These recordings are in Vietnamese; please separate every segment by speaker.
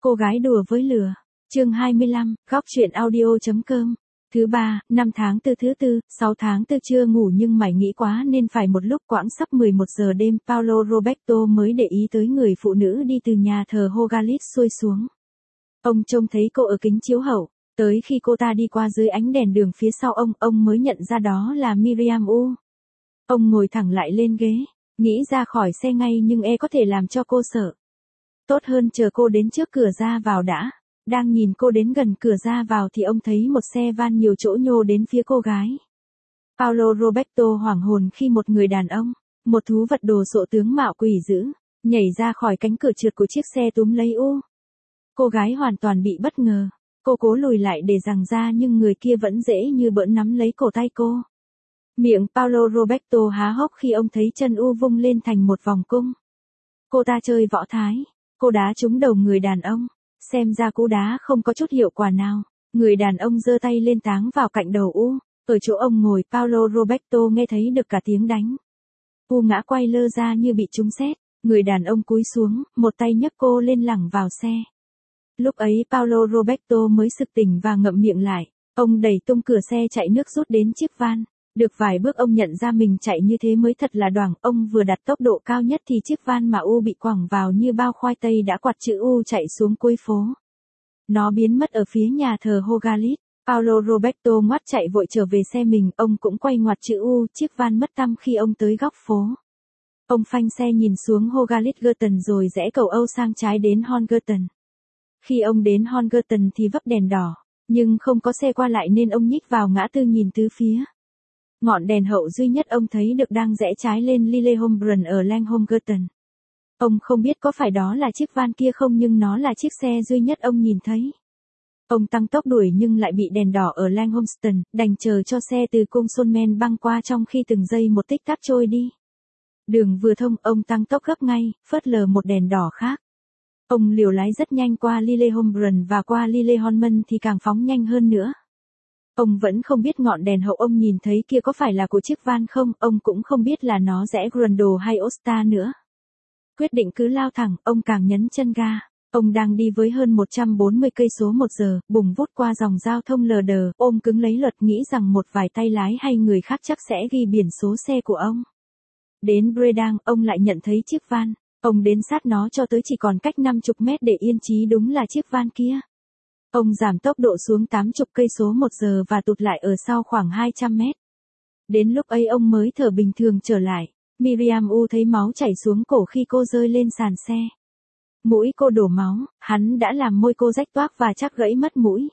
Speaker 1: Cô gái đùa với lửa. Chương 25, góc truyện audio.com. Thứ ba, 5 tháng 4 thứ tư, 6 tháng 4 chưa ngủ nhưng mải nghĩ quá nên phải một lúc quãng sắp 11 giờ đêm Paolo Roberto mới để ý tới người phụ nữ đi từ nhà thờ Hogalit xuôi xuống. Ông trông thấy cô ở kính chiếu hậu, tới khi cô ta đi qua dưới ánh đèn đường phía sau ông mới nhận ra đó là Miriam U. Ông ngồi thẳng lại lên ghế, nghĩ ra khỏi xe ngay nhưng có thể làm cho cô sợ. Tốt hơn chờ cô đến trước cửa ra vào đã. Đang nhìn cô đến gần cửa ra vào thì ông thấy một xe van nhiều chỗ nhô đến phía cô gái. Paolo Roberto hoảng hồn khi một người đàn ông, một thú vật đồ sộ tướng mạo quỷ dữ, nhảy ra khỏi cánh cửa trượt của chiếc xe túm lấy U. Cô gái hoàn toàn bị bất ngờ, cô cố lùi lại để giằng ra nhưng người kia vẫn dễ như bỡn nắm lấy cổ tay cô. Miệng Paolo Roberto há hốc khi ông thấy chân U vung lên thành một vòng cung. Cô ta chơi võ thái, cô đá trúng đầu người đàn ông. Xem ra cú đá không có chút hiệu quả nào. Người đàn ông giơ tay lên táng vào cạnh đầu U. Ở chỗ ông ngồi Paolo Roberto nghe thấy được cả tiếng đánh. U ngã quay lơ ra như bị trúng sét. Người đàn ông cúi xuống, một tay nhấc cô lên lẳng vào xe. Lúc ấy Paolo Roberto mới sực tỉnh và ngậm miệng lại. Ông đẩy tung cửa xe chạy nước rút đến chiếc van. Được vài bước ông nhận ra mình chạy như thế mới thật là đoảng. Ông vừa đặt tốc độ cao nhất thì chiếc van mà U bị quẳng vào như bao khoai tây đã quặt chữ U chạy xuống cuối phố. Nó biến mất ở phía nhà thờ Hogalit. Paolo Roberto ngoắt chạy vội trở về xe mình. Ông cũng quay ngoặt chữ U. Chiếc van mất tăm khi ông tới góc phố. Ông phanh xe nhìn xuống Hogalit Garden rồi rẽ cầu Âu sang trái đến Hongerton. Khi ông đến Hongerton thì vấp đèn đỏ. Nhưng không có xe qua lại nên ông nhích vào ngã tư nhìn tứ phía. Ngọn đèn hậu duy nhất ông thấy được đang rẽ trái lên Lilleholmbrunn ở Langhomgerton. Ông không biết có phải đó là chiếc van kia không nhưng nó là chiếc xe duy nhất ông nhìn thấy. Ông tăng tốc đuổi nhưng lại bị đèn đỏ ở Langholmston, đành chờ cho xe từ cung Solmen băng qua trong khi từng giây một tích tắc trôi đi. Đường vừa thông ông tăng tốc gấp ngay, phớt lờ một đèn đỏ khác. Ông liều lái rất nhanh qua Lilleholmbrunn và qua Lilleholmen thì càng phóng nhanh hơn nữa. Ông vẫn không biết ngọn đèn hậu ông nhìn thấy kia có phải là của chiếc van không, ông cũng không biết là nó rẽ Grundle hay Osta nữa. Quyết định cứ lao thẳng, ông càng nhấn chân ga. Ông đang đi với hơn 140 cây số một giờ, bùng vút qua dòng giao thông lờ đờ, ôm cứng lấy luật nghĩ rằng một vài tay lái hay người khác chắc sẽ ghi biển số xe của ông. Đến Bredang, ông lại nhận thấy chiếc van. Ông đến sát nó cho tới chỉ còn cách 50 mét để yên chí đúng là chiếc van kia. Ông giảm tốc độ xuống 80 cây số một giờ và tụt lại ở sau khoảng 200 mét. Đến lúc ấy ông mới thở bình thường trở lại. Miriam U thấy máu chảy xuống cổ khi cô rơi lên sàn xe. Mũi cô đổ máu, hắn đã làm môi cô rách toác và chắc gãy mất mũi.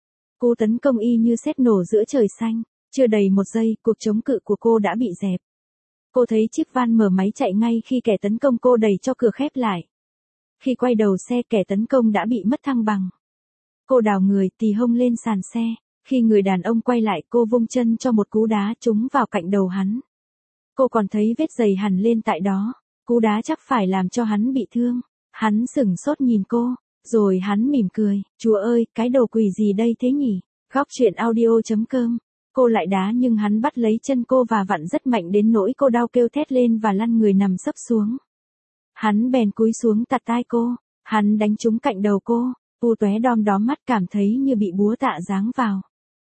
Speaker 1: Cú tấn công y như sét nổ giữa trời xanh. Chưa đầy một giây, cuộc chống cự của cô đã bị dẹp. Cô thấy chiếc van mở máy chạy ngay khi kẻ tấn công cô đẩy cho cửa khép lại. Khi quay đầu xe kẻ tấn công đã bị mất thăng bằng. Cô đào người tì hông lên sàn xe. Khi người đàn ông quay lại cô vung chân cho một cú đá trúng vào cạnh đầu hắn. Cô còn thấy vết giày hằn lên tại đó. Cú đá chắc phải làm cho hắn bị thương. Hắn sửng sốt nhìn cô. Rồi hắn mỉm cười. Chúa ơi, cái đồ quỷ gì đây thế nhỉ? Góc truyện audio.com. Cô lại đá nhưng hắn bắt lấy chân cô và vặn rất mạnh đến nỗi cô đau kêu thét lên và lăn người nằm sấp xuống. Hắn bèn cúi xuống tạt tai cô. Hắn đánh trúng cạnh đầu cô. U tóe đom đóm mắt cảm thấy như bị búa tạ giáng vào.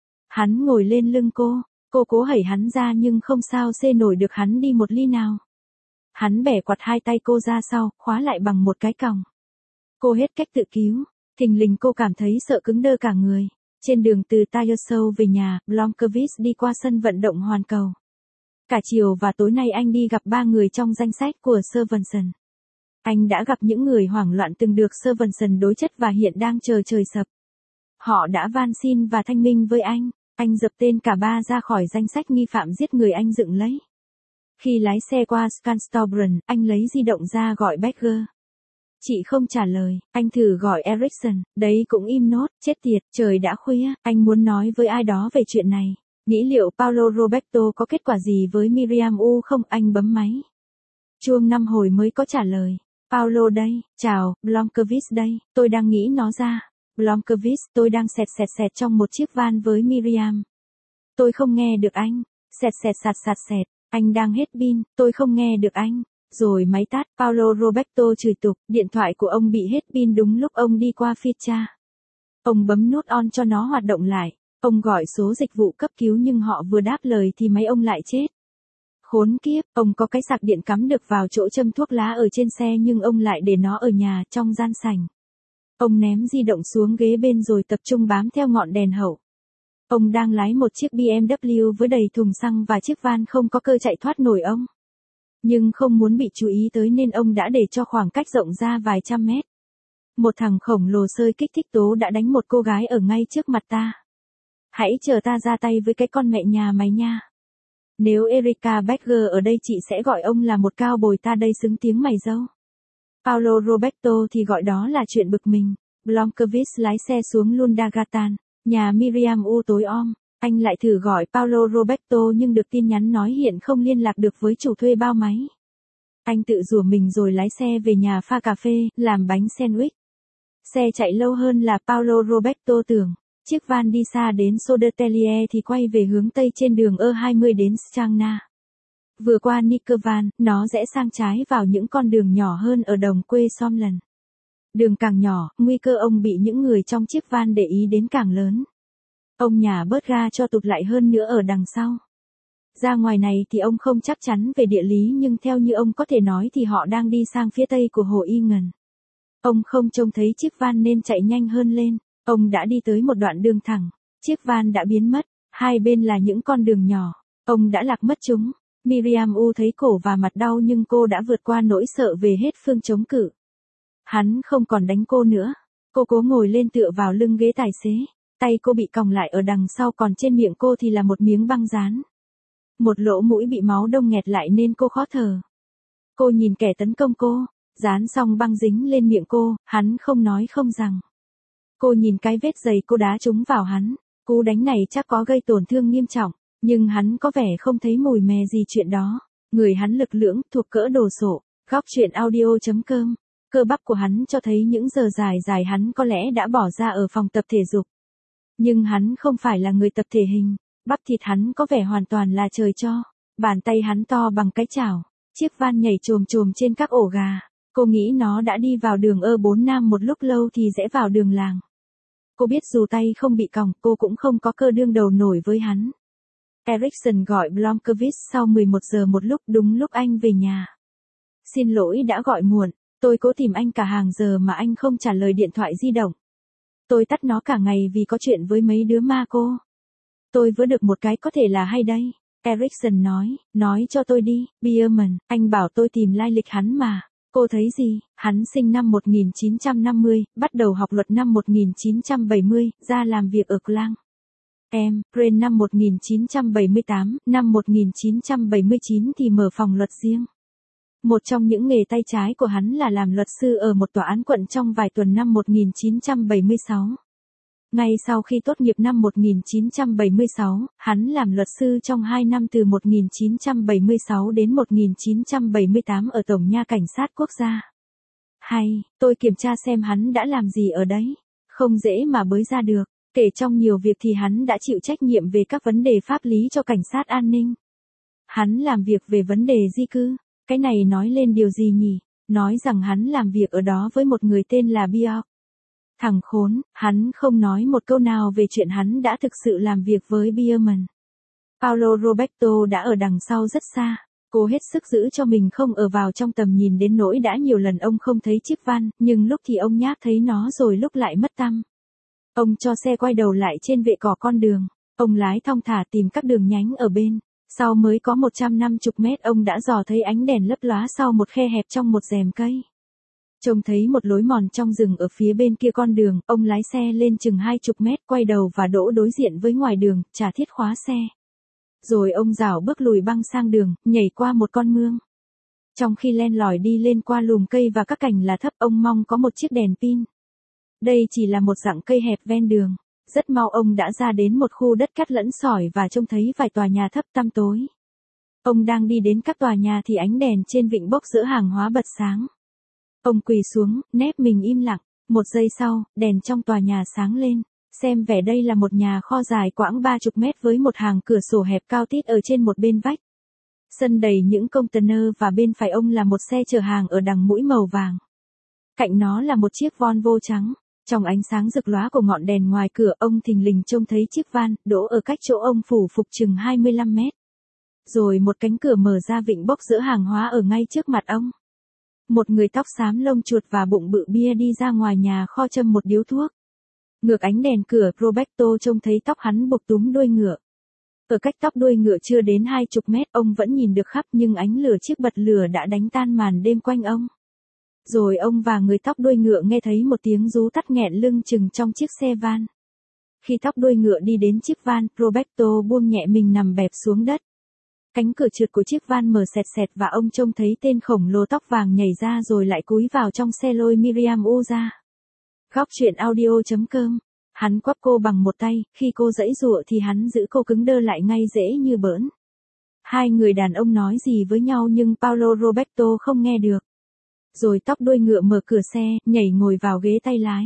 Speaker 1: Hắn ngồi lên lưng cô cố hẩy hắn ra nhưng không sao xê nổi được hắn đi một ly nào. Hắn bẻ quạt hai tay cô ra sau, khóa lại bằng một cái còng. Cô hết cách tự cứu, thình lình cô cảm thấy sợ cứng đơ cả người. Trên đường từ Tire Show về nhà, Blomqvist đi qua sân vận động Hoàn Cầu. Cả chiều và tối nay anh đi gặp 3 người trong danh sách của Svensson. Anh đã gặp những người hoảng loạn từng được Svensson đối chất và hiện đang chờ trời sập. Họ đã van xin và thanh minh với anh dập tên cả 3 ra khỏi danh sách nghi phạm giết người anh dựng lấy. Khi lái xe qua Skanstorbron, anh lấy di động ra gọi Becker. Chị không trả lời, anh thử gọi Ericsson, đấy cũng im nốt, chết tiệt, trời đã khuya, anh muốn nói với ai đó về chuyện này. Nghĩ liệu Paolo Roberto có kết quả gì với Miriam U không, anh bấm máy. Chuông 5 hồi mới có trả lời. Paolo đây, chào, Blomqvist đây, tôi đang nghĩ nó ra. Blomqvist, tôi đang xẹt trong một chiếc van với Miriam. Tôi không nghe được anh. Xẹt, anh đang hết pin, tôi không nghe được anh. Rồi máy tắt, Paolo Roberto chửi tục, điện thoại của ông bị hết pin đúng lúc ông đi qua Ficha. Ông bấm nút on cho nó hoạt động lại. Ông gọi số dịch vụ cấp cứu nhưng họ vừa đáp lời thì máy ông lại chết. Khốn kiếp, ông có cái sạc điện cắm được vào chỗ châm thuốc lá ở trên xe nhưng ông lại để nó ở nhà, trong gian sảnh. Ông ném di động xuống ghế bên rồi tập trung bám theo ngọn đèn hậu. Ông đang lái một chiếc BMW với đầy thùng xăng và chiếc van không có cơ chạy thoát nổi ông. Nhưng không muốn bị chú ý tới nên ông đã để cho khoảng cách rộng ra vài trăm mét. Một thằng khổng lồ xơi kích thích tố đã đánh một cô gái ở ngay trước mặt ta. Hãy chờ ta ra tay với cái con mẹ nhà mày nha. Nếu Erika Becker ở đây chị sẽ gọi ông là một cao bồi ta đây xứng tiếng mày dâu. Paolo Roberto thì gọi đó là chuyện bực mình. Blomkvist lái xe xuống Lundagatan, nhà Miriam U tối om. Anh lại thử gọi Paolo Roberto nhưng được tin nhắn nói hiện không liên lạc được với chủ thuê bao máy. Anh tự rủa mình rồi lái xe về nhà pha cà phê, làm bánh sandwich. Xe chạy lâu hơn là Paolo Roberto tưởng. Chiếc van đi xa đến Sodertelier thì quay về hướng Tây trên đường E20 đến Strangna. Vừa qua Nikovan, nó rẽ sang trái vào những con đường nhỏ hơn ở đồng quê Somlen. Đường càng nhỏ, nguy cơ ông bị những người trong chiếc van để ý đến càng lớn. Ông nhả bớt ga cho tụt lại hơn nữa ở đằng sau. Ra ngoài này thì ông không chắc chắn về địa lý nhưng theo như ông có thể nói thì họ đang đi sang phía tây của hồ Y Ngần. Ông không trông thấy chiếc van nên chạy nhanh hơn lên. Ông đã đi tới một đoạn đường thẳng. Chiếc van đã biến mất. Hai bên là những con đường nhỏ. Ông đã lạc mất chúng. Miriam U thấy cổ và mặt đau nhưng cô đã vượt qua nỗi sợ về hết phương chống cự. Hắn không còn đánh cô nữa. Cô cố ngồi lên tựa vào lưng ghế tài xế. Tay cô bị còng lại ở đằng sau còn trên miệng cô thì là một miếng băng dán. Một lỗ mũi bị máu đông nghẹt lại nên cô khó thở. Cô nhìn kẻ tấn công cô. Dán xong băng dính lên miệng cô, hắn không nói không rằng. Cô nhìn cái vết giày cô đá trúng vào hắn. Cú đánh này chắc có gây tổn thương nghiêm trọng. Nhưng hắn có vẻ không thấy mùi mè gì chuyện đó. Người hắn lực lưỡng, thuộc cỡ đồ sộ. Góc truyện audio.com. Cơ bắp của hắn cho thấy những giờ dài hắn có lẽ đã bỏ ra ở phòng tập thể dục. Nhưng hắn không phải là người tập thể hình. Bắp thịt hắn có vẻ hoàn toàn là trời cho. Bàn tay hắn to bằng cái chảo. Chiếc van nhảy chồm chồm trên các ổ gà. Cô nghĩ nó đã đi vào đường E4 Nam một lúc lâu thì rẽ vào đường làng. Cô biết dù tay không bị còng, cô cũng không có cơ đương đầu nổi với hắn. Erickson gọi Blomkvist sau 11 giờ một lúc đúng lúc anh về nhà. Xin lỗi đã gọi muộn, tôi cố tìm anh cả hàng giờ mà anh không trả lời điện thoại di động. Tôi tắt nó cả ngày vì có chuyện với mấy đứa ma cô. Tôi vừa được một cái có thể là hay đây. Erickson nói cho tôi đi, Bierman, anh bảo tôi tìm lai lịch hắn mà. Cô thấy gì? Hắn sinh năm 1950, bắt đầu học luật năm 1970, ra làm việc ở Klang. Em, Ren năm 1978, năm 1979 thì mở phòng luật riêng. Một trong những nghề tay trái của hắn là làm luật sư ở một tòa án quận trong vài tuần năm 1976. Ngay sau khi tốt nghiệp năm 1976, hắn làm luật sư trong 2 năm từ 1976 đến 1978 ở Tổng nha Cảnh sát Quốc gia. Hay, tôi kiểm tra xem hắn đã làm gì ở đấy. Không dễ mà bới ra được. Kể trong nhiều việc thì hắn đã chịu trách nhiệm về các vấn đề pháp lý cho cảnh sát an ninh. Hắn làm việc về vấn đề di cư. Cái này nói lên điều gì nhỉ? Nói rằng hắn làm việc ở đó với một người tên là Bjork. Thằng khốn, hắn không nói một câu nào về chuyện hắn đã thực sự làm việc với Bierman. Paolo Roberto đã ở đằng sau rất xa. Cố hết sức giữ cho mình không ở vào trong tầm nhìn đến nỗi đã nhiều lần ông không thấy chiếc van, nhưng lúc thì ông nhát thấy nó rồi lúc lại mất tăm. Ông cho xe quay đầu lại trên vệ cỏ con đường. Ông lái thong thả tìm các đường nhánh ở bên. Sau mới có 150 mét ông đã dò thấy ánh đèn lấp lóa sau một khe hẹp trong một rèm cây. Trông thấy một lối mòn trong rừng ở phía bên kia con đường, ông lái xe lên chừng 20 mét quay đầu và đỗ đối diện với ngoài đường, trả thiết khóa xe. Rồi ông rảo bước lùi băng sang đường, nhảy qua một con mương. Trong khi len lỏi đi lên qua lùm cây và các cành là thấp ông mong có một chiếc đèn pin. Đây chỉ là một dặng cây hẹp ven đường. Rất mau ông đã ra đến một khu đất cát lẫn sỏi và trông thấy vài tòa nhà thấp tăm tối. Ông đang đi đến các tòa nhà thì ánh đèn trên vịnh bốc giữa hàng hóa bật sáng. Ông quỳ xuống, nép mình im lặng. Một giây sau, đèn trong tòa nhà sáng lên. Xem vẻ đây là một nhà kho dài quãng 30 mét với một hàng cửa sổ hẹp cao tít ở trên một bên vách. Sân đầy những container và bên phải ông là một xe chở hàng ở đằng mũi màu vàng. Cạnh nó là một chiếc Volvo trắng. Trong ánh sáng rực lóa của ngọn đèn ngoài cửa, ông thình lình trông thấy chiếc van đỗ ở cách chỗ ông phủ phục chừng 25 mét. Rồi một cánh cửa mở ra vịnh bốc dỡ hàng hóa ở ngay trước mặt ông. Một người tóc xám lông chuột và bụng bự bia đi ra ngoài nhà kho châm một điếu thuốc. Ngược ánh đèn cửa, Roberto trông thấy tóc hắn buộc túm đuôi ngựa. Ở cách tóc đuôi ngựa chưa đến 20 mét, ông vẫn nhìn được khắp nhưng ánh lửa chiếc bật lửa đã đánh tan màn đêm quanh ông. Rồi ông và người tóc đuôi ngựa nghe thấy một tiếng rú tắt nghẹn lưng chừng trong chiếc xe van. Khi tóc đuôi ngựa đi đến chiếc van, Roberto buông nhẹ mình nằm bẹp xuống đất. Cánh cửa trượt của chiếc van mở sẹt sẹt và ông trông thấy tên khổng lồ tóc vàng nhảy ra rồi lại cúi vào trong xe lôi Miriam U ra. Góc truyện audio.com. Hắn quắp cô bằng một tay, khi cô giãy giụa thì hắn giữ cô cứng đơ lại ngay dễ như bỡn. Hai người đàn ông nói gì với nhau nhưng Paulo Roberto không nghe được. Rồi tóc đuôi ngựa mở cửa xe, nhảy ngồi vào ghế tay lái.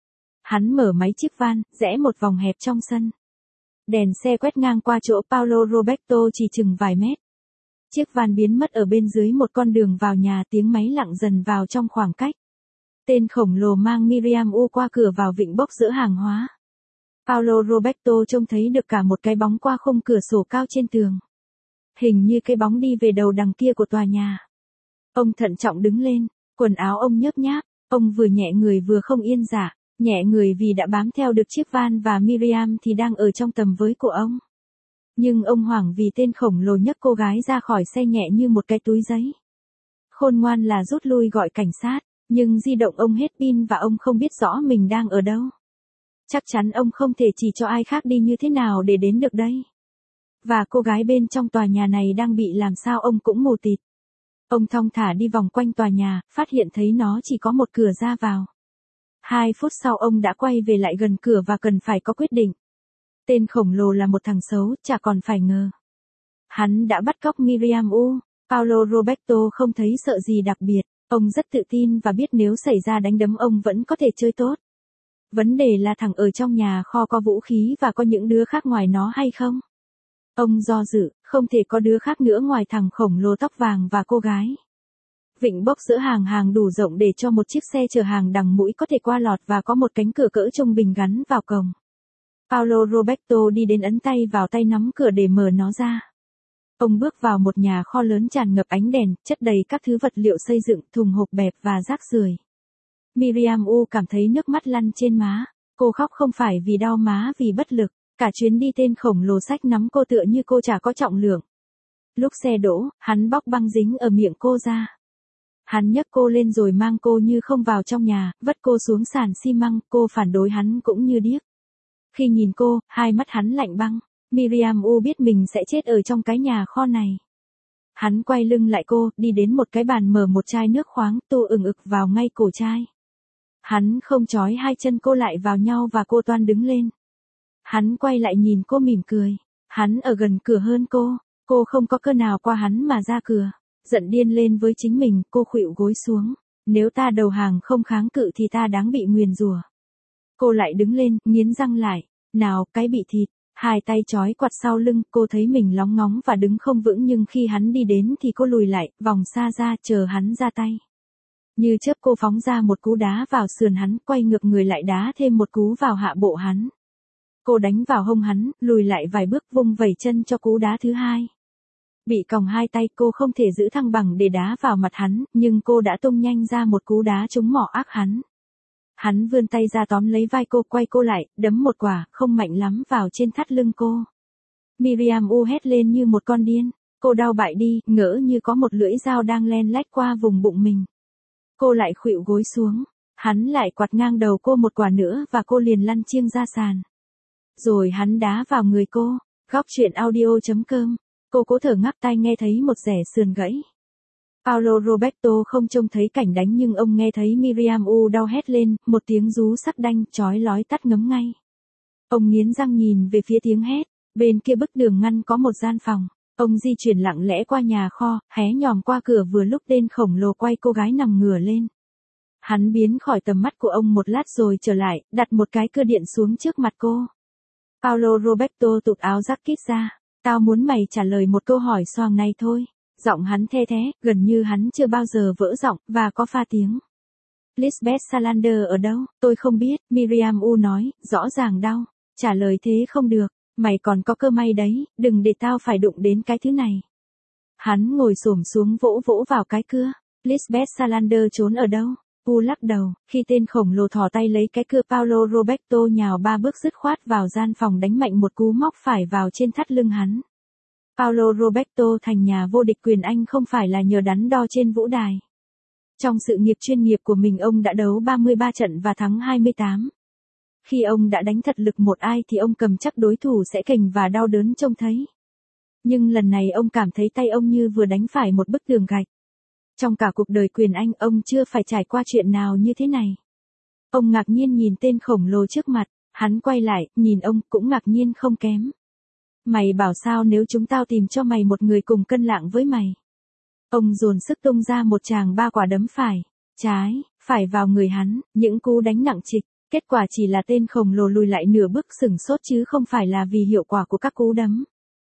Speaker 1: Hắn mở máy chiếc van, rẽ một vòng hẹp trong sân. Đèn xe quét ngang qua chỗ Paulo Roberto chỉ chừng vài mét. Chiếc van biến mất ở bên dưới một con đường vào nhà, tiếng máy lặng dần vào trong khoảng cách. Tên khổng lồ mang Miriam U qua cửa vào vịnh bốc dỡ hàng hóa. Paulo Roberto trông thấy được cả một cái bóng qua khung cửa sổ cao trên tường. Hình như cái bóng đi về đầu đằng kia của tòa nhà. Ông thận trọng đứng lên, quần áo ông nhớp nháp, ông vừa nhẹ người vừa không yên dạ, nhẹ người vì đã bám theo được chiếc van và Miriam thì đang ở trong tầm với của ông. Nhưng ông hoảng vì tên khổng lồ nhấc cô gái ra khỏi xe nhẹ như một cái túi giấy. Khôn ngoan là rút lui gọi cảnh sát, nhưng di động ông hết pin và ông không biết rõ mình đang ở đâu. Chắc chắn ông không thể chỉ cho ai khác đi như thế nào để đến được đây. Và cô gái bên trong tòa nhà này đang bị làm sao ông cũng mù tịt. Ông thong thả đi vòng quanh tòa nhà, phát hiện thấy nó chỉ có một cửa ra vào. 2 phút sau ông đã quay về lại gần cửa và cần phải có quyết định. Tên khổng lồ là một thằng xấu, chả còn phải ngờ. Hắn đã bắt cóc Miriam U. Paulo Roberto không thấy sợ gì đặc biệt, ông rất tự tin và biết nếu xảy ra đánh đấm ông vẫn có thể chơi tốt. Vấn đề là thằng ở trong nhà kho có vũ khí và có những đứa khác ngoài nó hay không? Ông do dự, không thể có đứa khác nữa ngoài thằng khổng lồ tóc vàng và cô gái. Vịnh bốc dỡ hàng đủ rộng để cho một chiếc xe chở hàng đằng mũi có thể qua lọt và có một cánh cửa cỡ trung bình gắn vào cổng. Paulo Roberto đi đến ấn tay vào tay nắm cửa để mở nó ra. Ông bước vào một nhà kho lớn tràn ngập ánh đèn, chất đầy các thứ vật liệu xây dựng, thùng hộp bẹp và rác rưởi. Miriam U cảm thấy nước mắt lăn trên má. Cô khóc không phải vì đau má vì bất lực. Cả chuyến đi tên khổng lồ xách nắm cô tựa như cô chả có trọng lượng. Lúc xe đỗ, hắn bóc băng dính ở miệng cô ra. Hắn nhấc cô lên rồi mang cô như không vào trong nhà, vất cô xuống sàn xi măng, cô phản đối hắn cũng như điếc. Khi nhìn cô, hai mắt hắn lạnh băng. Miriam U biết mình sẽ chết ở trong cái nhà kho này. Hắn quay lưng lại cô, đi đến một cái bàn mở một chai nước khoáng, tô ừng ực vào ngay cổ chai. Hắn không trói hai chân cô lại vào nhau và cô toan đứng lên. Hắn quay lại nhìn cô mỉm cười. Hắn ở gần cửa hơn cô không có cơ nào qua hắn mà ra cửa. Giận điên lên với chính mình, cô khuỵu gối xuống. Nếu ta đầu hàng không kháng cự thì ta đáng bị nguyền rủa. Cô lại đứng lên, nghiến răng lại. Nào, cái bị thịt. Hai tay trói quạt sau lưng, cô thấy mình lóng ngóng và đứng không vững nhưng khi hắn đi đến thì cô lùi lại, vòng xa ra, chờ hắn ra tay. Như chớp cô phóng ra một cú đá vào sườn hắn, quay ngược người lại đá thêm một cú vào hạ bộ hắn. Cô đánh vào hông hắn, lùi lại vài bước vung vẩy chân cho cú đá thứ hai. Bị còng hai tay cô không thể giữ thăng bằng để đá vào mặt hắn, nhưng cô đã tung nhanh ra một cú đá trúng mỏ ác hắn. Hắn vươn tay ra tóm lấy vai cô, quay cô lại, đấm một quả, không mạnh lắm vào trên thắt lưng cô. Miriam U hét lên như một con điên. Cô đau bại đi, ngỡ như có một lưỡi dao đang len lách qua vùng bụng mình. Cô lại khuỵu gối xuống. Hắn lại quạt ngang đầu cô một quả nữa và cô liền lăn chiêng ra sàn. Rồi hắn đá vào người cô. Góc truyện audio.com. Cô cố thở ngắc tai nghe thấy một rẻ sườn gãy. Paulo Roberto không trông thấy cảnh đánh nhưng ông nghe thấy Miriam U đau hét lên, một tiếng rú sắc đanh, chói lói tắt ngấm ngay. Ông nghiến răng nhìn về phía tiếng hét, bên kia bức tường ngăn có một gian phòng. Ông di chuyển lặng lẽ qua nhà kho, hé nhòm qua cửa vừa lúc tên khổng lồ quay cô gái nằm ngửa lên. Hắn biến khỏi tầm mắt của ông một lát rồi trở lại, đặt một cái cưa điện xuống trước mặt cô. Paulo Roberto tụt áo jacket ra. Tao muốn mày trả lời một câu hỏi xoàng này thôi. Giọng hắn the thé, gần như hắn chưa bao giờ vỡ giọng, và có pha tiếng. Lisbeth Salander ở đâu? Tôi không biết, Miriam U nói, rõ ràng đau. Trả lời thế không được, mày còn có cơ may đấy, đừng để tao phải đụng đến cái thứ này. Hắn ngồi xổm xuống vỗ vỗ vào cái cưa. Lisbeth Salander trốn ở đâu? U lắc đầu, khi tên khổng lồ thò tay lấy cái cưa Paulo Roberto nhào 3 bước dứt khoát vào gian phòng đánh mạnh một cú móc phải vào trên thắt lưng hắn. Paulo Roberto thành nhà vô địch quyền Anh không phải là nhờ đắn đo trên vũ đài. Trong sự nghiệp chuyên nghiệp của mình ông đã đấu 33 trận và thắng 28. Khi ông đã đánh thật lực một ai thì ông cầm chắc đối thủ sẽ kềnh và đau đớn trông thấy. Nhưng lần này ông cảm thấy tay ông như vừa đánh phải một bức tường gạch. Trong cả cuộc đời quyền Anh ông chưa phải trải qua chuyện nào như thế này. Ông ngạc nhiên nhìn tên khổng lồ trước mặt, hắn quay lại, nhìn ông cũng ngạc nhiên không kém. Mày bảo sao nếu chúng tao tìm cho mày một người cùng cân lạng với mày. Ông dồn sức tung ra một tràng 3 quả đấm phải, trái, phải vào người hắn, những cú đánh nặng trịch. Kết quả chỉ là tên khổng lồ lùi lại nửa bước sửng sốt chứ không phải là vì hiệu quả của các cú đấm.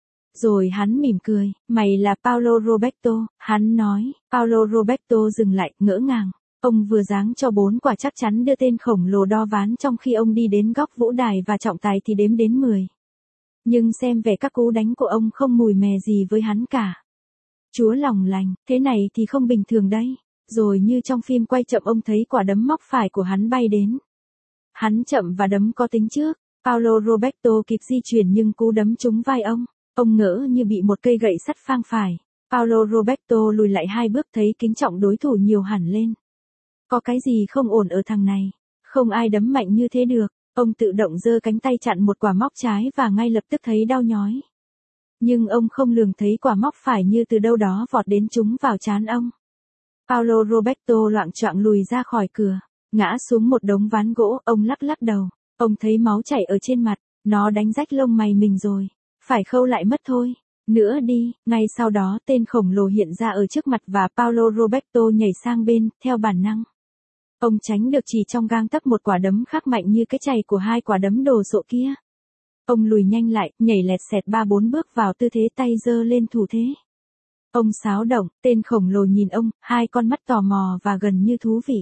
Speaker 1: Rồi hắn mỉm cười, mày là Paulo Roberto, hắn nói. Paulo Roberto dừng lại, ngỡ ngàng. Ông vừa giáng cho 4 quả chắc chắn đưa tên khổng lồ đo ván trong khi ông đi đến góc vũ đài và trọng tài thì đếm đến 10. Nhưng xem vẻ các cú đánh của ông không mùi mè gì với hắn cả. Chúa lòng lành, thế này thì không bình thường đấy. Rồi như trong phim quay chậm ông thấy quả đấm móc phải của hắn bay đến. Hắn chậm và đấm có tính trước. Paulo Roberto kịp di chuyển nhưng cú đấm trúng vai ông. Ông ngỡ như bị một cây gậy sắt phang phải. Paulo Roberto lùi lại 2 bước thấy kính trọng đối thủ nhiều hẳn lên. Có cái gì không ổn ở thằng này. Không ai đấm mạnh như thế được. Ông tự động giơ cánh tay chặn một quả móc trái và ngay lập tức thấy đau nhói. Nhưng ông không lường thấy quả móc phải như từ đâu đó vọt đến trúng vào trán ông. Paulo Roberto loạng choạng lùi ra khỏi cửa. Ngã xuống một đống ván gỗ, ông lắc lắc đầu. Ông thấy máu chảy ở trên mặt, nó đánh rách lông mày mình rồi. Phải khâu lại mất thôi. Nữa đi, ngay sau đó tên khổng lồ hiện ra ở trước mặt và Paulo Roberto nhảy sang bên, theo bản năng. Ông tránh được chỉ trong gang tấc một quả đấm khác mạnh như cái chày của 2 quả đấm đồ sộ kia. Ông lùi nhanh lại, nhảy lẹt xẹt 3-4 bước vào tư thế tay giơ lên thủ thế. Ông xáo động, tên khổng lồ nhìn ông, 2 con mắt tò mò và gần như thú vị.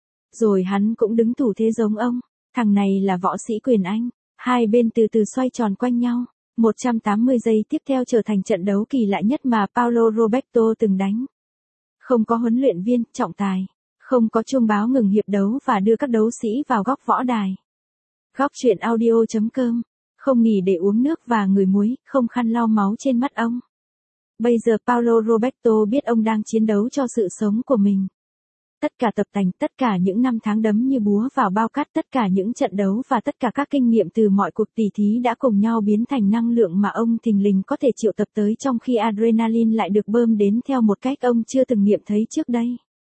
Speaker 1: Rồi hắn cũng đứng thủ thế giống ông. Thằng này là võ sĩ quyền Anh. Hai bên từ từ xoay tròn quanh nhau. 180 giây tiếp theo trở thành trận đấu kỳ lạ nhất mà Paulo Roberto từng đánh. Không có huấn luyện viên, trọng tài. Không có chuông báo ngừng hiệp đấu và đưa các đấu sĩ vào góc võ đài. Góc truyện audio.com. Không nghỉ để uống nước và ngửi muối, không khăn lau máu trên mắt ông. Bây giờ Paulo Roberto biết ông đang chiến đấu cho sự sống của mình. Tất cả tập tành, tất cả những năm tháng đấm như búa vào bao cát, tất cả những trận đấu và tất cả các kinh nghiệm từ mọi cuộc tỉ thí đã cùng nhau biến thành năng lượng mà ông thình lình có thể triệu tập tới trong khi adrenaline lại được bơm đến theo một cách ông chưa từng nghiệm thấy trước đây.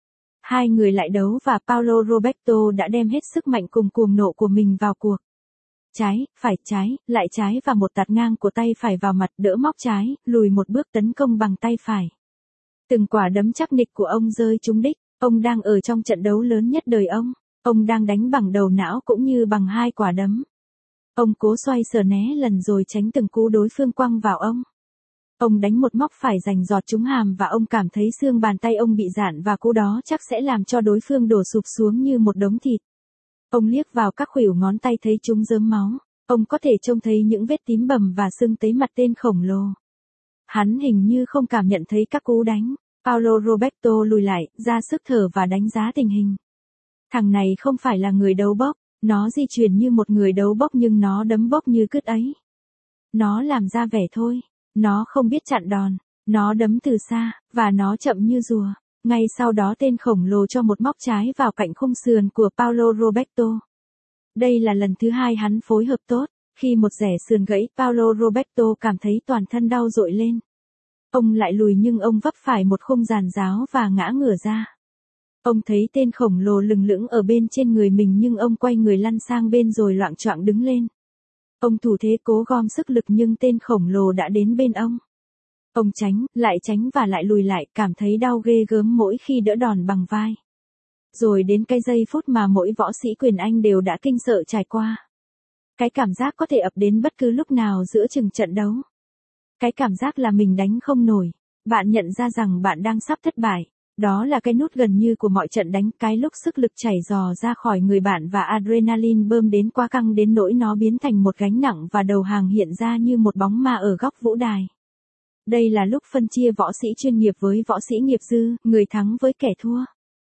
Speaker 1: Hai người lại đấu và Paulo Roberto đã đem hết sức mạnh cùng cuồng nộ của mình vào cuộc. Trái, trái, lại trái và một tạt ngang của tay phải vào mặt đỡ móc trái, lùi một bước tấn công bằng tay phải. Từng quả đấm chắc nịch của ông rơi trúng đích. Ông đang ở trong trận đấu lớn nhất đời ông. Ông đang đánh bằng đầu não cũng như bằng 2 quả đấm. Ông cố xoay sở né lần rồi tránh từng cú đối phương quăng vào ông. Ông đánh một móc phải rành giọt trúng hàm và ông cảm thấy xương bàn tay ông bị rạn và cú đó chắc sẽ làm cho đối phương đổ sụp xuống như một đống thịt. Ông liếc vào các khuỷu ngón tay thấy chúng rớm máu. Ông có thể trông thấy những vết tím bầm và sưng tấy mặt tên khổng lồ. Hắn hình như không cảm nhận thấy các cú đánh. Paulo Roberto lùi lại, ra sức thở và đánh giá tình hình. Thằng này không phải là người đấu bốc, nó di chuyển như một người đấu bốc nhưng nó đấm bốc như cứt ấy. Nó làm ra vẻ thôi, nó không biết chặn đòn, nó đấm từ xa, và nó chậm như rùa. Ngay sau đó tên khổng lồ cho một móc trái vào cạnh khung sườn của Paulo Roberto. Đây là lần thứ 2 hắn phối hợp tốt, khi một rẻ sườn gãy Paulo Roberto cảm thấy toàn thân đau dội lên. Ông lại lùi nhưng ông vấp phải một khung giàn giáo và ngã ngửa ra. Ông thấy tên khổng lồ lừng lững ở bên trên người mình nhưng ông quay người lăn sang bên rồi loạng choạng đứng lên. Ông thủ thế cố gom sức lực nhưng tên khổng lồ đã đến bên ông. Ông tránh và lại lùi lại, cảm thấy đau ghê gớm mỗi khi đỡ đòn bằng vai. Rồi đến cái giây phút mà mỗi võ sĩ quyền Anh đều đã kinh sợ trải qua. Cái cảm giác có thể ập đến bất cứ lúc nào giữa chừng trận đấu. Cái cảm giác là mình đánh không nổi. Bạn nhận ra rằng bạn đang sắp thất bại. Đó là cái nút gần như của mọi trận đánh, cái lúc sức lực chảy rò ra khỏi người bạn và adrenaline bơm đến quá căng đến nỗi nó biến thành một gánh nặng và đầu hàng hiện ra như một bóng ma ở góc vũ đài. Đây là lúc phân chia võ sĩ chuyên nghiệp với võ sĩ nghiệp dư, người thắng với kẻ thua.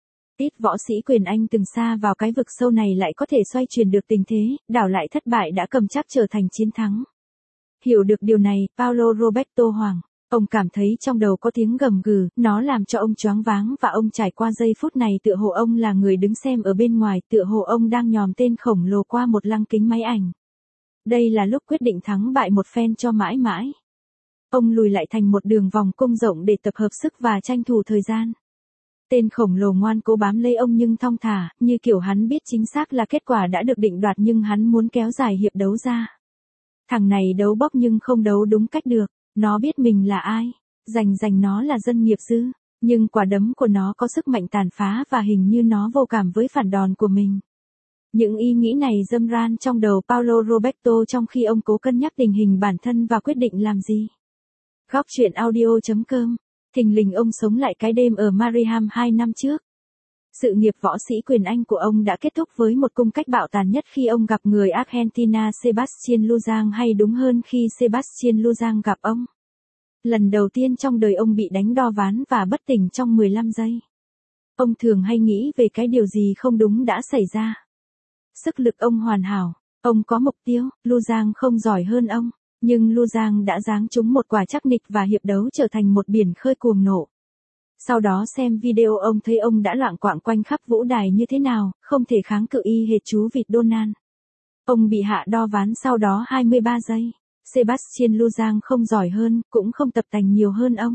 Speaker 1: Ít võ sĩ quyền Anh từng sa vào cái vực sâu này lại có thể xoay chuyển được tình thế, đảo lại thất bại đã cầm chắc trở thành chiến thắng. Hiểu được điều này, Paulo Roberto hoảng. Ông cảm thấy trong đầu có tiếng gầm gừ, nó làm cho ông choáng váng và ông trải qua giây phút này tựa hồ ông là người đứng xem ở bên ngoài, tựa hồ ông đang nhòm tên khổng lồ qua một lăng kính máy ảnh. Đây là lúc quyết định thắng bại một phen cho mãi mãi. Ông lùi lại thành một đường vòng cung rộng để tập hợp sức và tranh thủ thời gian. Tên khổng lồ ngoan cố bám lấy ông nhưng thong thả, như kiểu hắn biết chính xác là kết quả đã được định đoạt nhưng hắn muốn kéo dài hiệp đấu ra. Thằng này đấu bốc nhưng không đấu đúng cách được. Nó biết mình là ai. Rành nó là dân nghiệp dư. Nhưng quả đấm của nó có sức mạnh tàn phá và hình như nó vô cảm với phản đòn của mình. Những ý nghĩ này râm ran trong đầu Paulo Roberto trong khi ông cố cân nhắc tình hình bản thân và quyết định làm gì. Góc truyện audio.com. Thình lình ông sống lại cái đêm ở Mariehamn 2 năm trước. Sự nghiệp võ sĩ quyền Anh của ông đã kết thúc với một cung cách bạo tàn nhất khi ông gặp người Argentina Sebastián Luzang, hay đúng hơn khi Sebastián Luzang gặp ông. Lần đầu tiên trong đời ông bị đánh đo ván và bất tỉnh trong 15 giây. Ông thường hay nghĩ về cái điều gì không đúng đã xảy ra. Sức lực ông hoàn hảo, ông có mục tiêu, Luzang không giỏi hơn ông, nhưng Luzang đã giáng trúng một quả chắc nịch và hiệp đấu trở thành một biển khơi cuồng nộ. Sau đó xem video ông thấy ông đã loạng choạng quanh khắp vũ đài như thế nào, không thể kháng cự y hệt chú vịt Donald. Ông bị hạ đo ván sau đó 23 giây. Sebastián Luzang không giỏi hơn, cũng không tập tành nhiều hơn ông.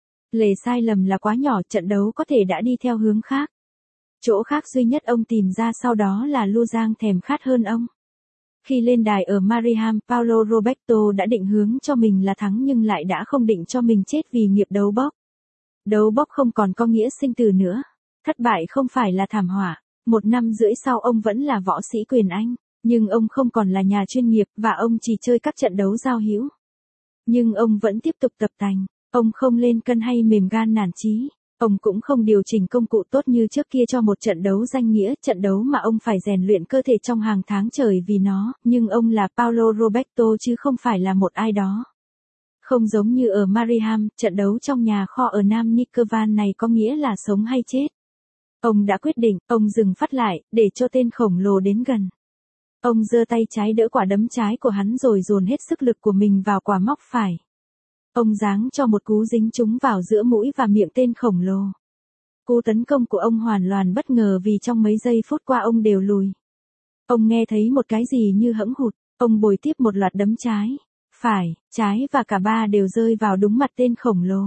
Speaker 1: Lề sai lầm là quá nhỏ, trận đấu có thể đã đi theo hướng khác. Chỗ khác duy nhất ông tìm ra sau đó là Luzang thèm khát hơn ông. Khi lên đài ở Mariehamn, Paulo Roberto đã định hướng cho mình là thắng nhưng lại đã không định cho mình chết vì nghiệp đấu bốc. Đấu bốc không còn có nghĩa sinh tử nữa. Thất bại không phải là thảm họa. 1 năm rưỡi sau ông vẫn là võ sĩ quyền Anh, nhưng ông không còn là nhà chuyên nghiệp và ông chỉ chơi các trận đấu giao hữu. Nhưng ông vẫn tiếp tục tập tành. Ông không lên cân hay mềm gan nản chí. Ông cũng không điều chỉnh công cụ tốt như trước kia cho một trận đấu danh nghĩa, trận đấu mà ông phải rèn luyện cơ thể trong hàng tháng trời vì nó, nhưng ông là Paulo Roberto chứ không phải là một ai đó. Không giống như ở Mariehamn, trận đấu trong nhà kho ở Nam Nikovan này có nghĩa là sống hay chết. Ông đã quyết định, ông dừng phát lại, để cho tên khổng lồ đến gần. Ông giơ tay trái đỡ quả đấm trái của hắn rồi dồn hết sức lực của mình vào quả móc phải. Ông giáng cho một cú dính trúng vào giữa mũi và miệng tên khổng lồ. Cú tấn công của ông hoàn toàn bất ngờ vì trong mấy giây phút qua ông đều lùi. Ông nghe thấy một cái gì như hẫng hụt, ông bồi tiếp một loạt đấm trái, phải, trái và cả ba đều rơi vào đúng mặt tên khổng lồ.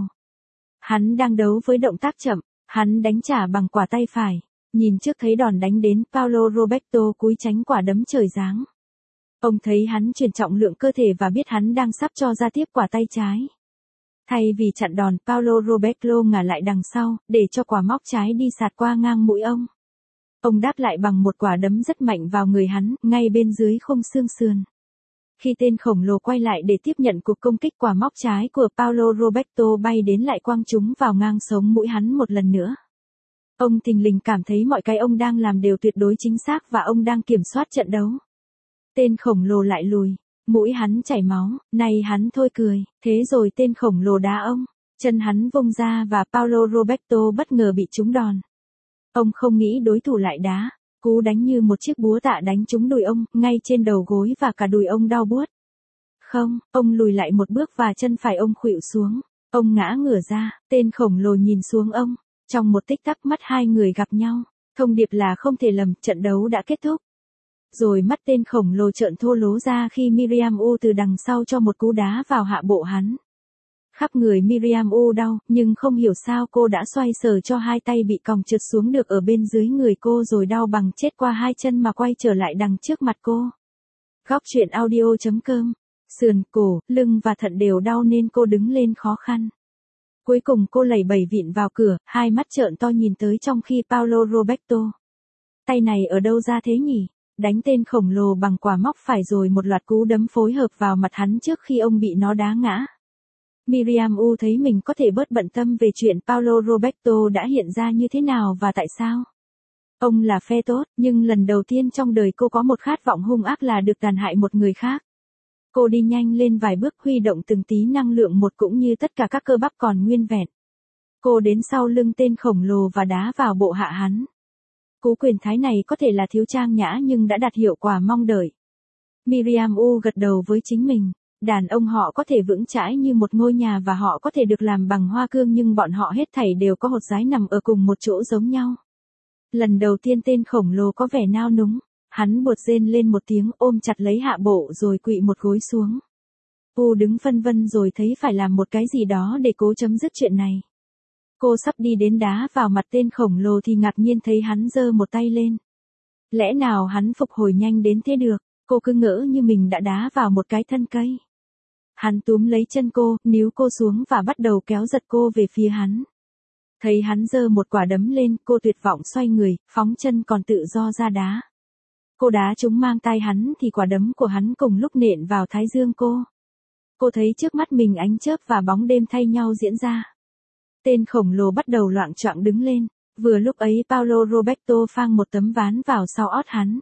Speaker 1: Hắn đang đấu với động tác chậm, hắn đánh trả bằng quả tay phải. Nhìn trước thấy đòn đánh đến, Paulo Roberto cúi tránh quả đấm trời giáng. Ông thấy hắn chuyển trọng lượng cơ thể và biết hắn đang sắp cho ra tiếp quả tay trái. Thay vì chặn đòn, Paulo Roberto ngả lại đằng sau, để cho quả móc trái đi sạt qua ngang mũi ông. Ông đáp lại bằng một quả đấm rất mạnh vào người hắn, ngay bên dưới khung xương sườn. Khi tên khổng lồ quay lại để tiếp nhận cuộc công kích, quả móc trái của Paulo Roberto bay đến lại quăng trúng vào ngang sống mũi hắn một lần nữa. Ông thình lình cảm thấy mọi cái ông đang làm đều tuyệt đối chính xác và ông đang kiểm soát trận đấu. Tên khổng lồ lại lùi, mũi hắn chảy máu, này hắn thôi cười, thế rồi tên khổng lồ đá ông, chân hắn vung ra và Paulo Roberto bất ngờ bị trúng đòn. Ông không nghĩ đối thủ lại đá, cú đánh như một chiếc búa tạ đánh trúng đùi ông, ngay trên đầu gối và cả đùi ông đau buốt. Không, ông lùi lại một bước và chân phải ông khuỵu xuống, ông ngã ngửa ra, tên khổng lồ nhìn xuống ông. Trong một tích tắc mắt hai người gặp nhau, thông điệp là không thể lầm, trận đấu đã kết thúc. Rồi mắt tên khổng lồ trợn thô lố ra khi Miriam U từ đằng sau cho một cú đá vào hạ bộ hắn. Khắp người Miriam U đau, nhưng không hiểu sao cô đã xoay sở cho hai tay bị còng trượt xuống được ở bên dưới người cô rồi đau bằng chết qua hai chân mà quay trở lại đằng trước mặt cô. Góc truyện audio.com. Sườn, cổ, lưng và thận đều đau nên cô đứng lên khó khăn. Cuối cùng cô lầy bẩy vịn vào cửa, hai mắt trợn to nhìn tới trong khi Paulo Roberto. Tay này ở đâu ra thế nhỉ? Đánh tên khổng lồ bằng quả móc phải rồi một loạt cú đấm phối hợp vào mặt hắn trước khi ông bị nó đá ngã. Miriam U thấy mình có thể bớt bận tâm về chuyện Paolo Roberto đã hiện ra như thế nào và tại sao. Ông là phe tốt, nhưng lần đầu tiên trong đời cô có một khát vọng hung ác là được tàn hại một người khác. Cô đi nhanh lên vài bước huy động từng tí năng lượng một cũng như tất cả các cơ bắp còn nguyên vẹn. Cô đến sau lưng tên khổng lồ và đá vào bộ hạ hắn. Cú quyền thái này có thể là thiếu trang nhã nhưng đã đạt hiệu quả mong đợi. Miriam U gật đầu với chính mình. Đàn ông họ có thể vững chãi như một ngôi nhà và họ có thể được làm bằng hoa cương nhưng bọn họ hết thảy đều có hột dái nằm ở cùng một chỗ giống nhau. Lần đầu tiên tên khổng lồ có vẻ nao núng. Hắn buột rên lên một tiếng ôm chặt lấy hạ bộ rồi quỵ một gối xuống. U đứng phân vân rồi thấy phải làm một cái gì đó để cố chấm dứt chuyện này. Cô sắp đi đến đá vào mặt tên khổng lồ thì ngạc nhiên thấy hắn giơ một tay lên. Lẽ nào hắn phục hồi nhanh đến thế được, cô cứ ngỡ như mình đã đá vào một cái thân cây. Hắn túm lấy chân cô, níu cô xuống và bắt đầu kéo giật cô về phía hắn. Thấy hắn giơ một quả đấm lên, cô tuyệt vọng xoay người, phóng chân còn tự do ra đá. Cô đá trúng mang tai hắn thì quả đấm của hắn cùng lúc nện vào thái dương cô. Cô thấy trước mắt mình ánh chớp và bóng đêm thay nhau diễn ra. Tên khổng lồ bắt đầu loạng choạng đứng lên, vừa lúc ấy Paolo Roberto phang một tấm ván vào sau ót hắn.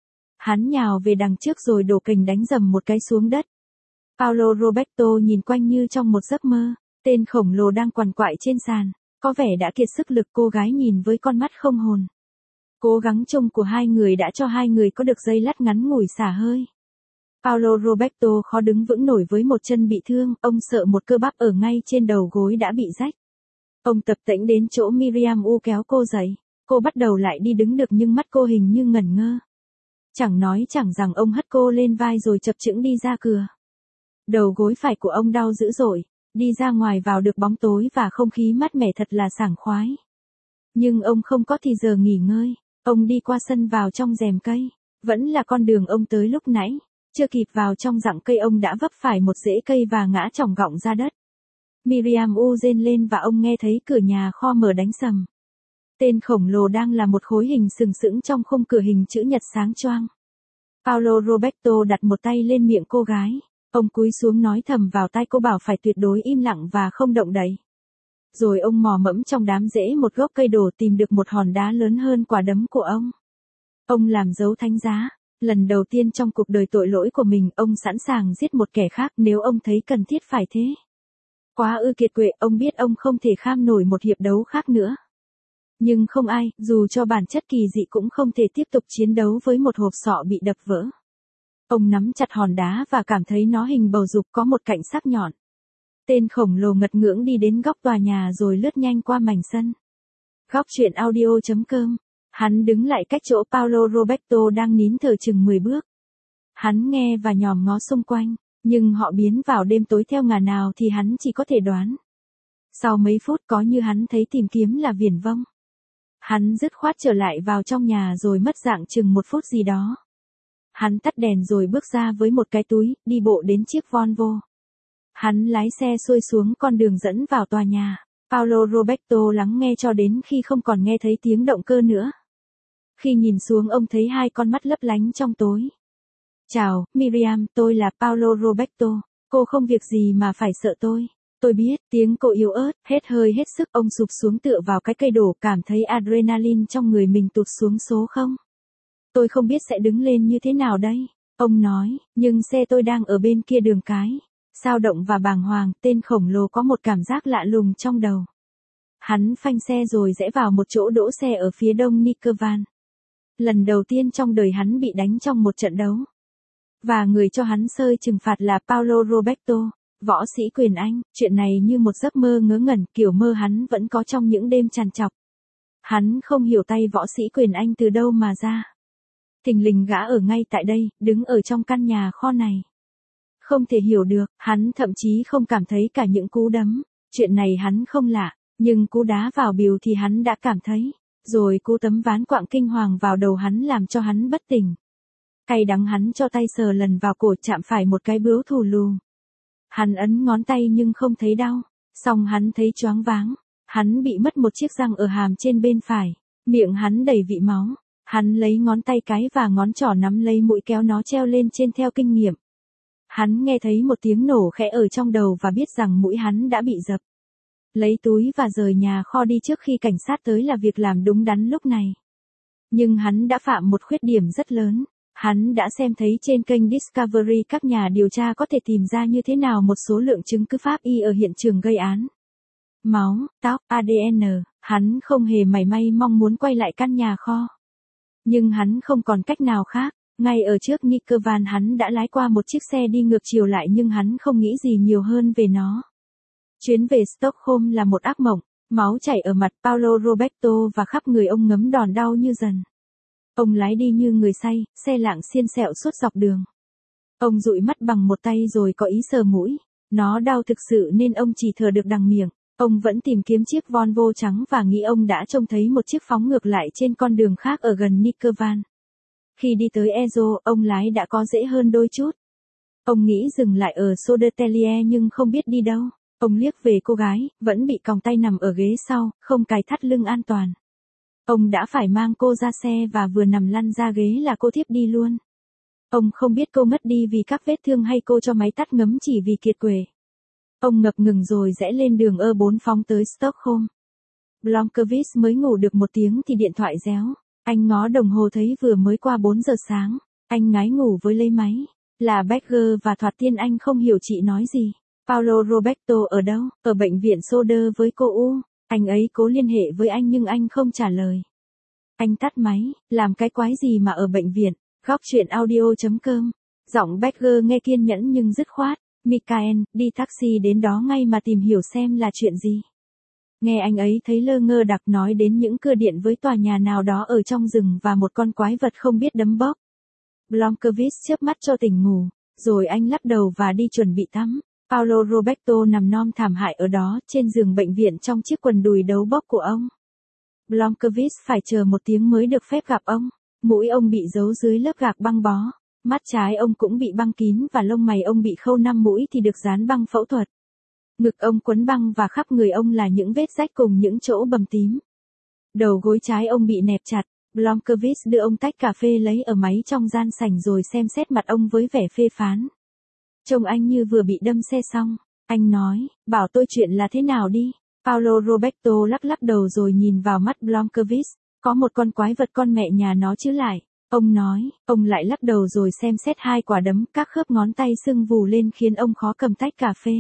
Speaker 1: Hắn nhào về đằng trước rồi đổ kình đánh dầm một cái xuống đất. Paolo Roberto nhìn quanh như trong một giấc mơ, tên khổng lồ đang quằn quại trên sàn, có vẻ đã kiệt sức lực. Cô gái nhìn với con mắt không hồn. Cố gắng chung của hai người đã cho hai người có được giây lát ngắn ngủi xả hơi. Paolo Roberto khó đứng vững nổi với một chân bị thương, ông sợ một cơ bắp ở ngay trên đầu gối đã bị rách. Ông tập tễnh đến chỗ Miriam U kéo cô dậy, cô bắt đầu lại đi đứng được nhưng mắt cô hình như ngẩn ngơ. Chẳng nói chẳng rằng ông hất cô lên vai rồi chập chững đi ra cửa. Đầu gối phải của ông đau dữ dội, đi ra ngoài vào được bóng tối và không khí mát mẻ thật là sảng khoái. Nhưng ông không có thì giờ nghỉ ngơi, ông đi qua sân vào trong rèm cây, vẫn là con đường ông tới lúc nãy, chưa kịp vào trong rặng cây ông đã vấp phải một rễ cây và ngã chỏng gọng ra đất. Miriam U rên lên và ông nghe thấy cửa nhà kho mở đánh sầm. Tên khổng lồ đang là một khối hình sừng sững trong khung cửa hình chữ nhật sáng choang. Paolo Roberto đặt một tay lên miệng cô gái, ông cúi xuống nói thầm vào tai cô bảo phải tuyệt đối im lặng và không động đậy. Rồi ông mò mẫm trong đám rễ một gốc cây đổ tìm được một hòn đá lớn hơn quả đấm của ông. Ông làm dấu thánh giá, lần đầu tiên trong cuộc đời tội lỗi của mình ông sẵn sàng giết một kẻ khác nếu ông thấy cần thiết phải thế. Quá ư kiệt quệ, ông biết ông không thể kham nổi một hiệp đấu khác nữa. Nhưng không ai, dù cho bản chất kỳ dị cũng không thể tiếp tục chiến đấu với một hộp sọ bị đập vỡ. Ông nắm chặt hòn đá và cảm thấy nó hình bầu dục có một cạnh sắc nhọn. Tên khổng lồ ngật ngưỡng đi đến góc tòa nhà rồi lướt nhanh qua mảnh sân. Góc truyện audio.com. Hắn đứng lại cách chỗ Paolo Roberto đang nín thở chừng 10 bước. Hắn nghe và nhòm ngó xung quanh, nhưng họ biến vào đêm tối theo ngả nào thì hắn chỉ có thể đoán. Sau mấy phút có như hắn thấy tìm kiếm là viển vông. Hắn dứt khoát trở lại vào trong nhà rồi mất dạng chừng 1 phút gì đó. Hắn tắt đèn rồi bước ra với một cái túi, đi bộ đến chiếc Volvo. Hắn lái xe xuôi xuống con đường dẫn vào tòa nhà. Paolo Roberto lắng nghe cho đến khi không còn nghe thấy tiếng động cơ nữa. Khi nhìn xuống ông thấy hai con mắt lấp lánh trong tối. Chào, Miriam, tôi là Paolo Roberto. Cô không việc gì mà phải sợ tôi. Tôi biết, tiếng cô yếu ớt, hết hơi hết sức. Ông sụp xuống tựa vào cái cây đổ, cảm thấy adrenaline trong người mình tụt xuống số 0. Tôi không biết sẽ đứng lên như thế nào đây. Ông nói, nhưng xe tôi đang ở bên kia đường cái. Dao động và bàng hoàng, tên khổng lồ có một cảm giác lạ lùng trong đầu. Hắn phanh xe rồi rẽ vào một chỗ đỗ xe ở phía đông Nikovan. Lần đầu tiên trong đời hắn bị đánh trong một trận đấu. Và người cho hắn sơi trừng phạt là Paolo Roberto, võ sĩ quyền Anh. Chuyện này như một giấc mơ ngớ ngẩn, kiểu mơ hắn vẫn có trong những đêm trằn trọc. Hắn không hiểu tay võ sĩ quyền Anh từ đâu mà ra. Thình lình gã ở ngay tại đây, đứng ở trong căn nhà kho này. Không thể hiểu được, hắn thậm chí không cảm thấy cả những cú đấm. Chuyện này hắn không lạ, nhưng cú đá vào bìu thì hắn đã cảm thấy. Rồi cú tấm ván quạng kinh hoàng vào đầu hắn làm cho hắn bất tỉnh. Cay đắng hắn cho tay sờ lần vào cổ chạm phải một cái bướu thù lù. Hắn ấn ngón tay nhưng không thấy đau. Xong hắn thấy choáng váng. Hắn bị mất một chiếc răng ở hàm trên bên phải. Miệng hắn đầy vị máu. Hắn lấy ngón tay cái và ngón trỏ nắm lấy mũi kéo nó treo lên trên theo kinh nghiệm. Hắn nghe thấy một tiếng nổ khẽ ở trong đầu và biết rằng mũi hắn đã bị dập. Lấy túi và rời nhà kho đi trước khi cảnh sát tới là việc làm đúng đắn lúc này. Nhưng hắn đã phạm một khuyết điểm rất lớn. Hắn đã xem thấy trên kênh Discovery các nhà điều tra có thể tìm ra như thế nào một số lượng chứng cứ pháp y ở hiện trường gây án. Máu, tóc, ADN, hắn không hề mảy may mong muốn quay lại căn nhà kho. Nhưng hắn không còn cách nào khác. Ngay ở trước Nikovan hắn đã lái qua một chiếc xe đi ngược chiều lại nhưng hắn không nghĩ gì nhiều hơn về nó. Chuyến về Stockholm là một ác mộng, máu chảy ở mặt Paolo Roberto và khắp người ông ngấm đòn đau như dần. Ông lái đi như người say, xe lạng xiên xẹo suốt dọc đường. Ông dụi mắt bằng một tay rồi có ý sờ mũi, nó đau thực sự nên ông chỉ thở được đằng miệng. Ông vẫn tìm kiếm chiếc Volvo trắng và nghĩ ông đã trông thấy một chiếc phóng ngược lại trên con đường khác ở gần Nikovan. Khi đi tới Ezo, ông lái đã có dễ hơn đôi chút. Ông nghĩ dừng lại ở Södertälje nhưng không biết đi đâu. Ông liếc về cô gái, vẫn bị còng tay nằm ở ghế sau, không cài thắt lưng an toàn. Ông đã phải mang cô ra xe và vừa nằm lăn ra ghế là cô thiếp đi luôn. Ông không biết cô mất đi vì các vết thương hay cô cho máy tắt ngấm chỉ vì kiệt quệ. Ông ngập ngừng rồi rẽ lên đường E4 phóng tới Stockholm. Blomqvist mới ngủ được một tiếng thì điện thoại réo. Anh ngó đồng hồ thấy vừa mới qua 4 giờ sáng. Anh ngái ngủ với lấy máy. Là Becker và thoạt tiên anh không hiểu chị nói gì. Paolo Roberto ở đâu? Ở bệnh viện Soder với cô U. Anh ấy cố liên hệ với anh nhưng anh không trả lời. Anh tắt máy, làm cái quái gì mà ở bệnh viện? Góc chuyện audio.com. Giọng Becker nghe kiên nhẫn nhưng dứt khoát. Michael, đi taxi đến đó ngay mà tìm hiểu xem là chuyện gì. Nghe anh ấy thấy lơ ngơ đặc nói đến những cưa điện với tòa nhà nào đó ở trong rừng và một con quái vật không biết đấm bóp. Blomqvist chớp mắt cho tỉnh ngủ, rồi anh lắc đầu và đi chuẩn bị tắm. Paolo Roberto nằm nom thảm hại ở đó trên giường bệnh viện trong chiếc quần đùi đấu bóp của ông. Blomqvist phải chờ một tiếng mới được phép gặp ông. Mũi ông bị giấu dưới lớp gạc băng bó. Mắt trái ông cũng bị băng kín và lông mày ông bị khâu 5 mũi thì được dán băng phẫu thuật. Ngực ông quấn băng và khắp người ông là những vết rách cùng những chỗ bầm tím. Đầu gối trái ông bị nẹp chặt. Blomqvist đưa ông tách cà phê lấy ở máy trong gian sảnh rồi xem xét mặt ông với vẻ phê phán. Trông anh như vừa bị đâm xe xong. Anh nói, bảo tôi chuyện là thế nào đi. Paolo Roberto lắc lắc đầu rồi nhìn vào mắt Blomqvist. Có một con quái vật con mẹ nhà nó chứ lại. Ông nói, ông lại lắc đầu rồi xem xét hai quả đấm, các khớp ngón tay sưng vù lên khiến ông khó cầm tách cà phê.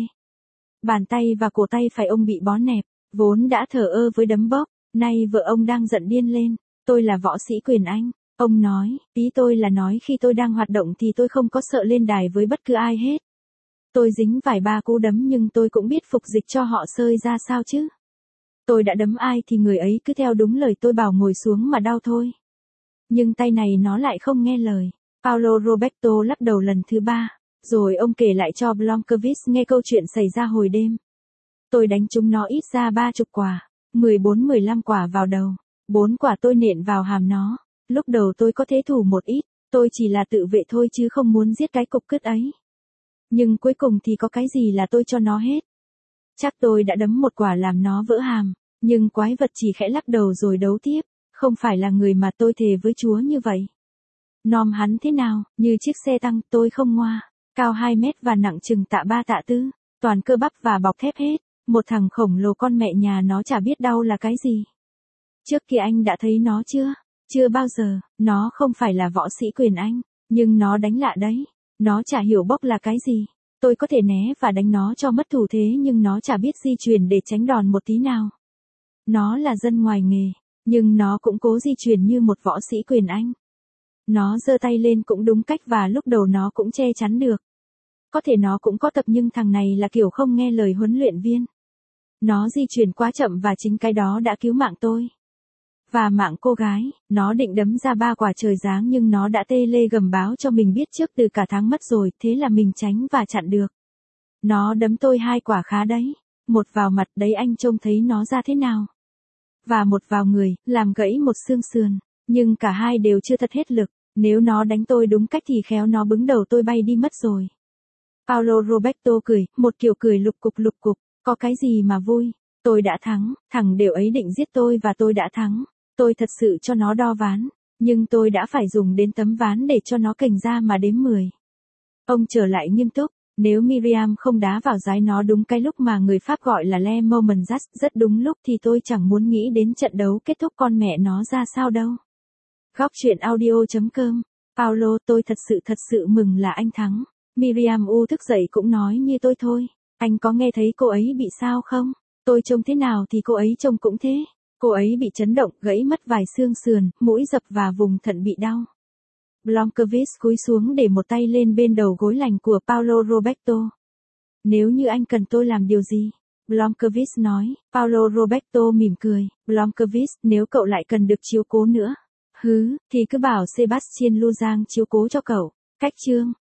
Speaker 1: Bàn tay và cổ tay phải ông bị bó nẹp, vốn đã thờ ơ với đấm bóp, nay vợ ông đang giận điên lên. Tôi là võ sĩ quyền Anh. Ông nói, ý tôi là nói khi tôi đang hoạt động thì tôi không có sợ lên đài với bất cứ ai hết. Tôi dính vài ba cú đấm nhưng tôi cũng biết phục dịch cho họ sơi ra sao chứ. Tôi đã đấm ai thì người ấy cứ theo đúng lời tôi bảo ngồi xuống mà đau thôi. Nhưng tay này nó lại không nghe lời. Paolo Roberto lắc đầu lần thứ 3, rồi ông kể lại cho Blomqvist nghe câu chuyện xảy ra hồi đêm. Tôi đánh chúng nó ít ra 30 quả, 14-15 quả vào đầu, 4 quả tôi nện vào hàm nó. Lúc đầu tôi có thế thủ một ít, tôi chỉ là tự vệ thôi chứ không muốn giết cái cục cứt ấy. Nhưng cuối cùng thì có cái gì là tôi cho nó hết. Chắc tôi đã đấm một quả làm nó vỡ hàm, nhưng quái vật chỉ khẽ lắc đầu rồi đấu tiếp. Không phải là người mà tôi thề với Chúa như vậy. Nom hắn thế nào, như chiếc xe tăng, tôi không ngoa. Cao 2 mét và nặng chừng tạ 3 tạ 4, toàn cơ bắp và bọc thép hết. Một thằng khổng lồ con mẹ nhà nó chả biết đau là cái gì. Trước kia anh đã thấy nó chưa? Chưa bao giờ, nó không phải là võ sĩ quyền Anh, nhưng nó đánh lạ đấy. Nó chả hiểu bốc là cái gì. Tôi có thể né và đánh nó cho mất thủ thế nhưng nó chả biết di chuyển để tránh đòn một tí nào. Nó là dân ngoài nghề. Nhưng nó cũng cố di chuyển như một võ sĩ quyền Anh. Nó giơ tay lên cũng đúng cách và lúc đầu nó cũng che chắn được. Có thể nó cũng có tập nhưng thằng này là kiểu không nghe lời huấn luyện viên. Nó di chuyển quá chậm và chính cái đó đã cứu mạng tôi. Và mạng cô gái, nó định đấm ra 3 quả trời giáng nhưng nó đã tê lê gầm báo cho mình biết trước từ cả tháng mất rồi, thế là mình tránh và chặn được. Nó đấm tôi 2 quả khá đấy. Một vào mặt đấy anh trông thấy nó ra thế nào. Và một vào người, làm gãy một xương sườn. Nhưng cả hai đều chưa thật hết lực. Nếu nó đánh tôi đúng cách thì khéo nó bứng đầu tôi bay đi mất rồi. Paolo Roberto cười, một kiểu cười lục cục. Có cái gì mà vui. Tôi đã thắng, thằng đều ấy định giết tôi và tôi đã thắng. Tôi thật sự cho nó đo ván. Nhưng tôi đã phải dùng đến tấm ván để cho nó kềnh ra mà đếm 10. Ông trở lại nghiêm túc. Nếu Miriam không đá vào giái nó đúng cái lúc mà người Pháp gọi là le moment just, rất đúng lúc thì tôi chẳng muốn nghĩ đến trận đấu kết thúc con mẹ nó ra sao đâu. Góc truyện audio.com. Paulo, tôi thật sự mừng là anh thắng. Miriam thức dậy cũng nói như tôi thôi. Anh có nghe thấy cô ấy bị sao không? Tôi trông thế nào thì cô ấy trông cũng thế. Cô ấy bị chấn động, gãy mất vài xương sườn, mũi dập và vùng thận bị đau. Blomqvist cúi xuống để một tay lên bên đầu gối lành của Paulo Roberto. Nếu như anh cần tôi làm điều gì? Blomqvist nói. Paulo Roberto mỉm cười. Blomqvist, nếu cậu lại cần được chiếu cố nữa. Thì cứ bảo Sebastian Luzang chiếu cố cho cậu. Cách chương.